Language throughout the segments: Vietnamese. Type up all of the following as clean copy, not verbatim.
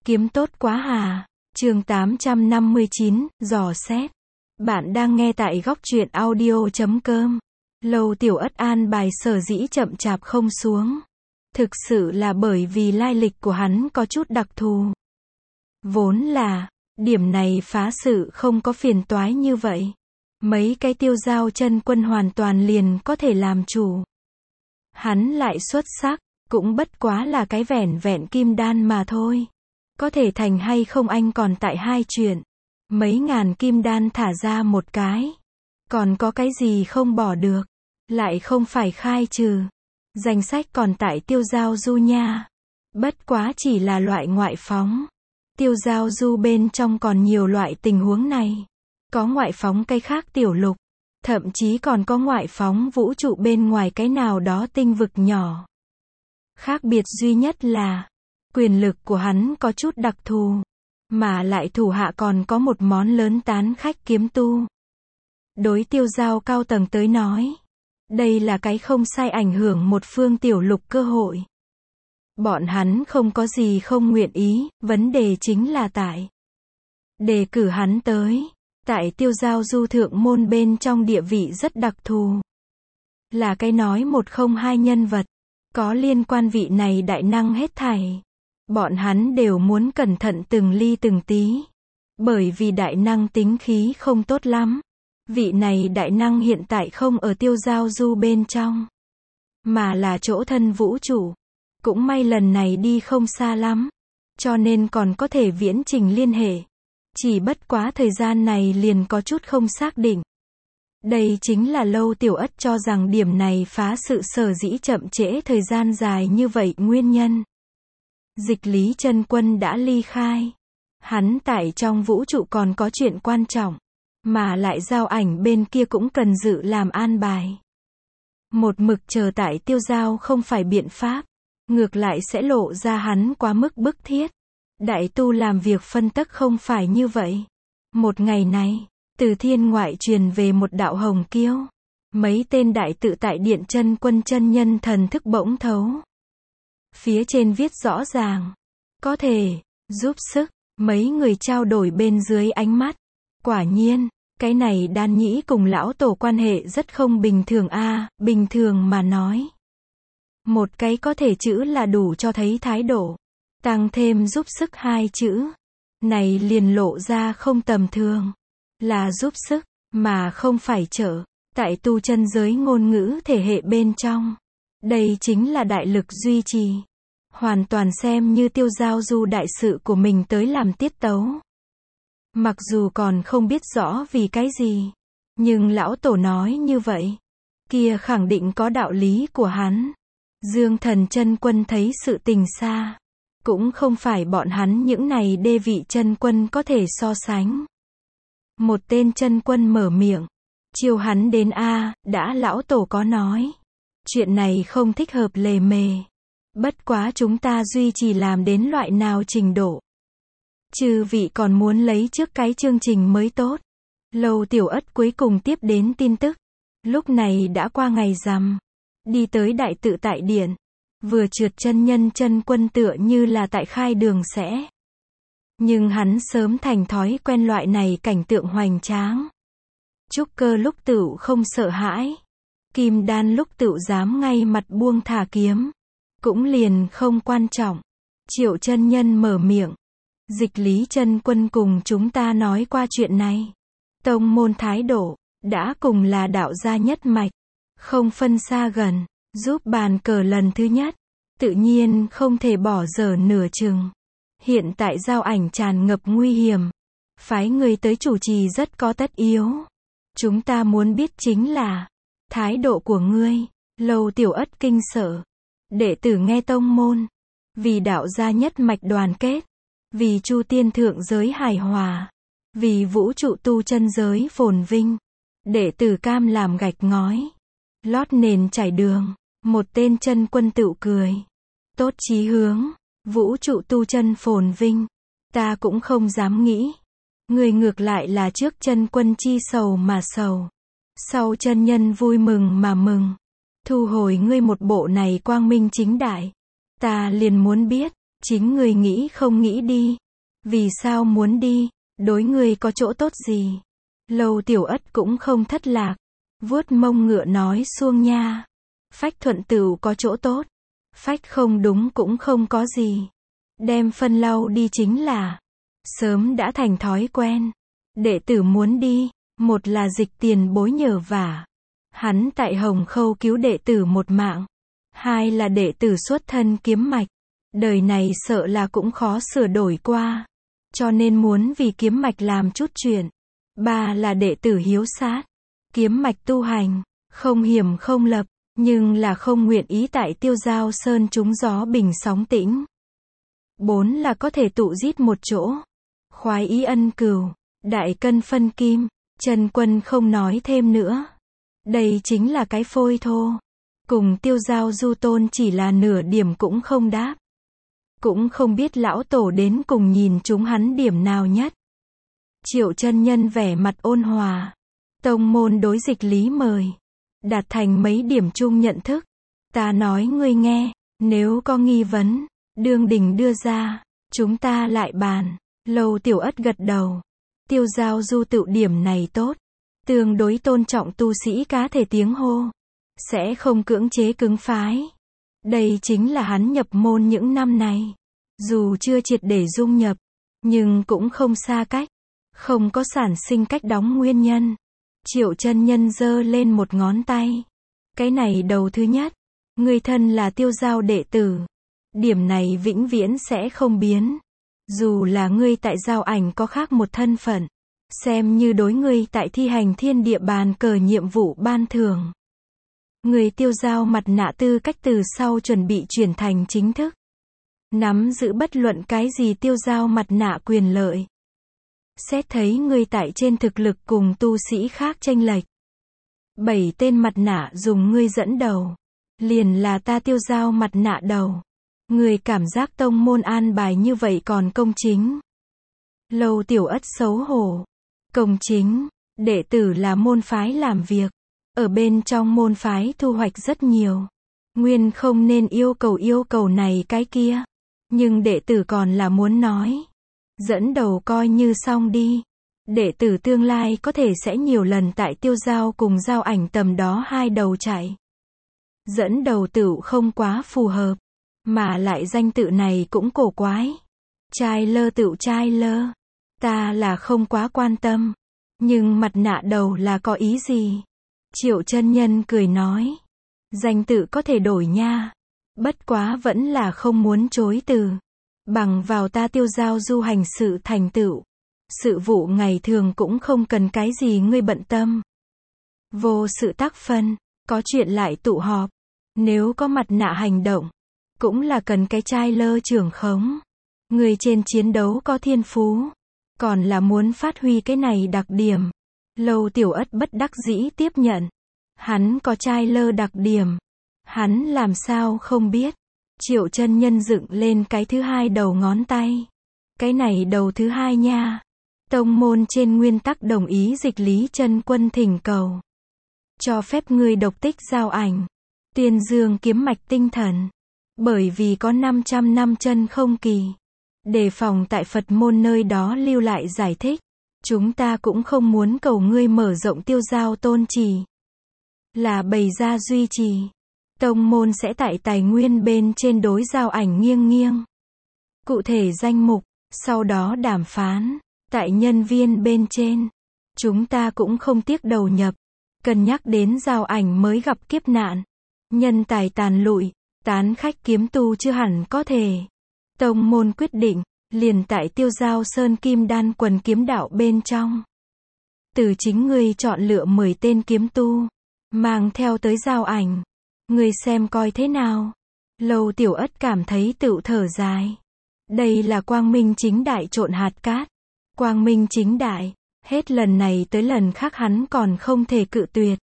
Kiếm tốt quá hà. Chương 859, dò xét. Bạn đang nghe tại góc truyện audio.com. Lâu Tiểu Ất an bài sở dĩ chậm chạp không xuống. Thực sự là bởi vì lai lịch của hắn có chút đặc thù. Vốn là, điểm này phá sự không có phiền toái như vậy. Mấy cái tiêu giao chân quân hoàn toàn liền có thể làm chủ. Hắn lại xuất sắc, cũng bất quá là cái vẻn vẹn kim đan mà thôi. Có thể thành hay không anh còn tại hai chuyện. Mấy ngàn kim đan thả ra một cái. Còn có cái gì không bỏ được. Lại không phải khai trừ. Danh sách còn tại tiêu giao du nha. Bất quá chỉ là loại ngoại phóng. Tiêu giao du bên trong còn nhiều loại tình huống này. Có ngoại phóng cái khác tiểu lục. Thậm chí còn có ngoại phóng vũ trụ bên ngoài cái nào đó tinh vực nhỏ. Khác biệt duy nhất là quyền lực của hắn có chút đặc thù, mà lại thủ hạ còn có một món lớn tán khách kiếm tu. Đối tiêu giao cao tầng tới nói, đây là cái không sai ảnh hưởng một phương tiểu lục cơ hội. Bọn hắn không có gì không nguyện ý, vấn đề chính là tại đề cử hắn tới, tại tiêu giao du thượng môn bên trong địa vị rất đặc thù. Là cái nói một không hai nhân vật, có liên quan vị này đại năng hết thảy. Bọn hắn đều muốn cẩn thận từng ly từng tí. Bởi vì đại năng tính khí không tốt lắm. Vị này đại năng hiện tại không ở tiêu giao du bên trong, mà là chỗ thân vũ trụ. Cũng may lần này đi không xa lắm, cho nên còn có thể viễn trình liên hệ. Chỉ bất quá thời gian này liền có chút không xác định. Đây chính là Lâu Tiểu Ất cho rằng điểm này phá sự sở dĩ chậm trễ thời gian dài như vậy nguyên nhân. Dịch Lý chân quân đã ly khai. Hắn tại trong vũ trụ còn có chuyện quan trọng, mà lại giao ảnh bên kia cũng cần dự làm an bài. Một mực chờ tại tiêu giao không phải biện pháp, ngược lại sẽ lộ ra hắn quá mức bức thiết. Đại tu làm việc phân tắc không phải như vậy. Một ngày này, từ thiên ngoại truyền về một đạo hồng kiêu. Mấy tên đại tự tại điện chân quân chân nhân thần thức bỗng thấu. Phía trên viết rõ ràng, có thể giúp sức. Mấy người trao đổi bên dưới ánh mắt. Quả nhiên, cái này đan nhĩ cùng lão tổ quan hệ rất không bình thường a. Bình thường mà nói, một cái có thể chữ là đủ cho thấy thái độ. Tăng thêm giúp sức hai chữ, này liền lộ ra không tầm thường. Là giúp sức, mà không phải trợ. Tại tu chân giới ngôn ngữ thể hệ bên trong, đây chính là đại lực duy trì. Hoàn toàn xem như tiêu giao du đại sự của mình tới làm tiết tấu. Mặc dù còn không biết rõ vì cái gì, nhưng lão tổ nói như vậy, kia khẳng định có đạo lý của hắn. Dương Thần chân quân thấy sự tình xa, cũng không phải bọn hắn những này đê vị chân quân có thể so sánh. Một tên chân quân mở miệng, chiêu hắn đến a, đã lão tổ có nói, chuyện này không thích hợp lề mề. Bất quá chúng ta duy trì làm đến loại nào trình độ. Chư vị còn muốn lấy trước cái chương trình mới tốt. Lâu Tiểu Ất cuối cùng tiếp đến tin tức. Lúc này đã qua ngày rằm. Đi tới đại tự tại điện. Vừa trượt chân nhân chân quân tựa như là tại khai đường sẽ. Nhưng hắn sớm thành thói quen loại này cảnh tượng hoành tráng. Trúc cơ lúc tựu không sợ hãi. Kim đan lúc tựu dám ngay mặt buông thả kiếm. Cũng liền không quan trọng. Triệu chân nhân mở miệng. Dịch Lý chân quân cùng chúng ta nói qua chuyện này. Tông môn thái độ, đã cùng là đạo gia nhất mạch. Không phân xa gần, giúp bàn cờ lần thứ nhất. Tự nhiên không thể bỏ dở nửa chừng. Hiện tại giao ảnh tràn ngập nguy hiểm. Phái người tới chủ trì rất có tất yếu. Chúng ta muốn biết chính là thái độ của ngươi. Lâu Tiểu Ất kinh sợ. Đệ tử nghe tông môn, vì đạo gia nhất mạch đoàn kết, vì chu tiên thượng giới hài hòa, vì vũ trụ tu chân giới phồn vinh, đệ tử cam làm gạch ngói, lót nền trải đường. Một tên chân quân tựu cười, tốt chí hướng, vũ trụ tu chân phồn vinh, ta cũng không dám nghĩ. Người ngược lại là trước chân quân chi sầu mà sầu, sau chân nhân vui mừng mà mừng. Thu hồi ngươi một bộ này quang minh chính đại. Ta liền muốn biết, Chính ngươi nghĩ không nghĩ đi. Vì sao muốn đi? Đối ngươi có chỗ tốt gì? Lâu Tiểu Ất cũng không thất lạc. Vuốt mông ngựa nói xuông nha. Phách thuận tửu có chỗ tốt. Phách không đúng cũng không có gì. Đem phân lau đi chính là. Sớm đã thành thói quen. Đệ tử muốn đi. Một là Dịch tiền bối nhờ vả. Hắn tại Hồng Khâu cứu đệ tử một mạng. Hai là đệ tử xuất thân kiếm mạch. Đời này sợ là cũng khó sửa đổi qua. Cho nên muốn vì kiếm mạch làm chút chuyện. Ba là đệ tử hiếu sát. Kiếm mạch tu hành. Không hiểm không lập. Nhưng là không nguyện ý tại Tiêu Giao Sơn trúng gió bình sóng tĩnh. Bốn là có thể tụ giết một chỗ. Khoái ý ân cừu. Đại cân phân kim. Trần Quân không nói thêm nữa. Đây chính là cái phôi thô. Cùng Tiêu Giao Du Tôn chỉ là nửa điểm cũng không đáp. Cũng không biết lão tổ đến cùng nhìn chúng hắn điểm nào nhất. Triệu chân nhân vẻ mặt ôn hòa. Tông môn đối Dịch lý mời. Đạt thành mấy điểm chung nhận thức. Ta nói ngươi nghe, nếu có nghi vấn, đương đình đưa ra, chúng ta lại bàn. Lâu Tiểu Ất gật đầu. Tiêu Giao Du tự điểm này tốt. Tương đối tôn trọng tu sĩ cá thể tiếng hô. Sẽ không cưỡng chế cứng phái. Đây chính là hắn nhập môn những năm này. Dù chưa triệt để dung nhập, nhưng cũng không xa cách. Không có sản sinh cách đóng nguyên nhân. Triệu chân nhân giơ lên một ngón tay. Cái này đầu thứ nhất. Ngươi thân là Tiêu Giao đệ tử. Điểm này vĩnh viễn sẽ không biến. Dù là ngươi tại Giao Ảnh có khác một thân phận. Xem như đối ngươi tại thi hành thiên địa bàn cờ nhiệm vụ ban thưởng. Người Tiêu Giao mặt nạ tư cách từ sau chuẩn bị chuyển thành chính thức. Nắm giữ bất luận cái gì Tiêu Giao mặt nạ quyền lợi. Xét thấy ngươi tại trên thực lực cùng tu sĩ khác chênh lệch. 7 tên mặt nạ dùng ngươi dẫn đầu. Liền là ta Tiêu Giao mặt nạ đầu. Ngươi cảm giác tông môn an bài như vậy còn công chính. Lâu Tiểu Ất xấu hổ. Công chính, đệ tử là môn phái làm việc. Ở bên trong môn phái thu hoạch rất nhiều. Nguyên không nên yêu cầu này cái kia. Nhưng đệ tử còn là muốn nói. Dẫn đầu coi như xong đi. Đệ tử tương lai có thể sẽ nhiều lần tại Tiêu Giao cùng Giao Ảnh tầm đó hai đầu chạy. Dẫn đầu tựu không quá phù hợp. Mà lại danh tự này cũng cổ quái. Trai lơ tựu trai lơ. Ta là không quá quan tâm. Nhưng mặt nạ đầu là có ý gì? Triệu chân nhân cười nói. Danh tự có thể đổi nha. Bất quá vẫn là không muốn chối từ. Bằng vào ta Tiêu Giao Du hành sự thành tựu. Sự vụ ngày thường cũng không cần cái gì ngươi bận tâm. Vô sự tác phân. Có chuyện lại tụ họp. Nếu có mặt nạ hành động. Cũng là cần cái trai lơ trưởng khống. Người trên chiến đấu có thiên phú. Còn là muốn phát huy cái này đặc điểm. Lâu Tiểu Ất bất đắc dĩ tiếp nhận. Hắn có trai lơ đặc điểm. Hắn làm sao không biết. Triệu chân nhân dựng lên cái thứ hai đầu ngón tay. Cái này đầu thứ hai nha. Tông môn trên nguyên tắc đồng ý Dịch lý chân quân thỉnh cầu. Cho phép ngươi độc tích Giao Ảnh. Tiên dương kiếm mạch tinh thần. Bởi vì có 500 năm chân không kỳ. Đề phòng tại Phật môn nơi đó lưu lại giải thích. Chúng ta cũng không muốn cầu ngươi mở rộng Tiêu Giao tôn trì. Là bày ra duy trì. Tông môn sẽ tại tài nguyên bên trên đối Giao Ảnh nghiêng nghiêng. Cụ thể danh mục, sau đó đàm phán. Tại nhân viên bên trên. Chúng ta cũng không tiếc đầu nhập. Cân nhắc đến Giao Ảnh mới gặp kiếp nạn. Nhân tài tàn lụi. Tán khách kiếm tu chưa hẳn có thể. Tông môn quyết định, liền tại Tiêu Giao Sơn Kim Đan quần kiếm đạo bên trong. Từ chính ngươi chọn lựa 10 tên kiếm tu. Mang theo tới Giao Ảnh. Ngươi xem coi thế nào. Lâu Tiểu Ất cảm thấy tựu thở dài. Đây là quang minh chính đại trộn hạt cát. Quang minh chính đại. Hết lần này tới lần khác hắn còn không thể cự tuyệt.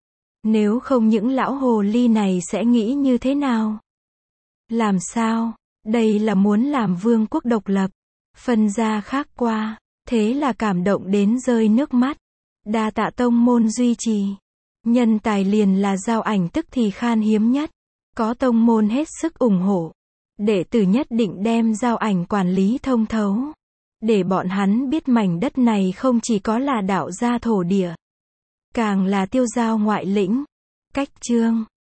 Nếu không những lão hồ ly này sẽ nghĩ như thế nào? Làm sao? Đây là muốn làm vương quốc độc lập. Phân ra khác qua. Thế là cảm động đến rơi nước mắt. Đa tạ tông môn duy trì. Nhân tài liền là Giao Ảnh tức thì khan hiếm nhất. Có tông môn hết sức ủng hộ. Đệ tử nhất định đem giao ảnh quản lý thông thấu. Để bọn hắn biết mảnh đất này không chỉ có là đạo gia thổ địa, càng là tiêu giao ngoại lĩnh. Cách chương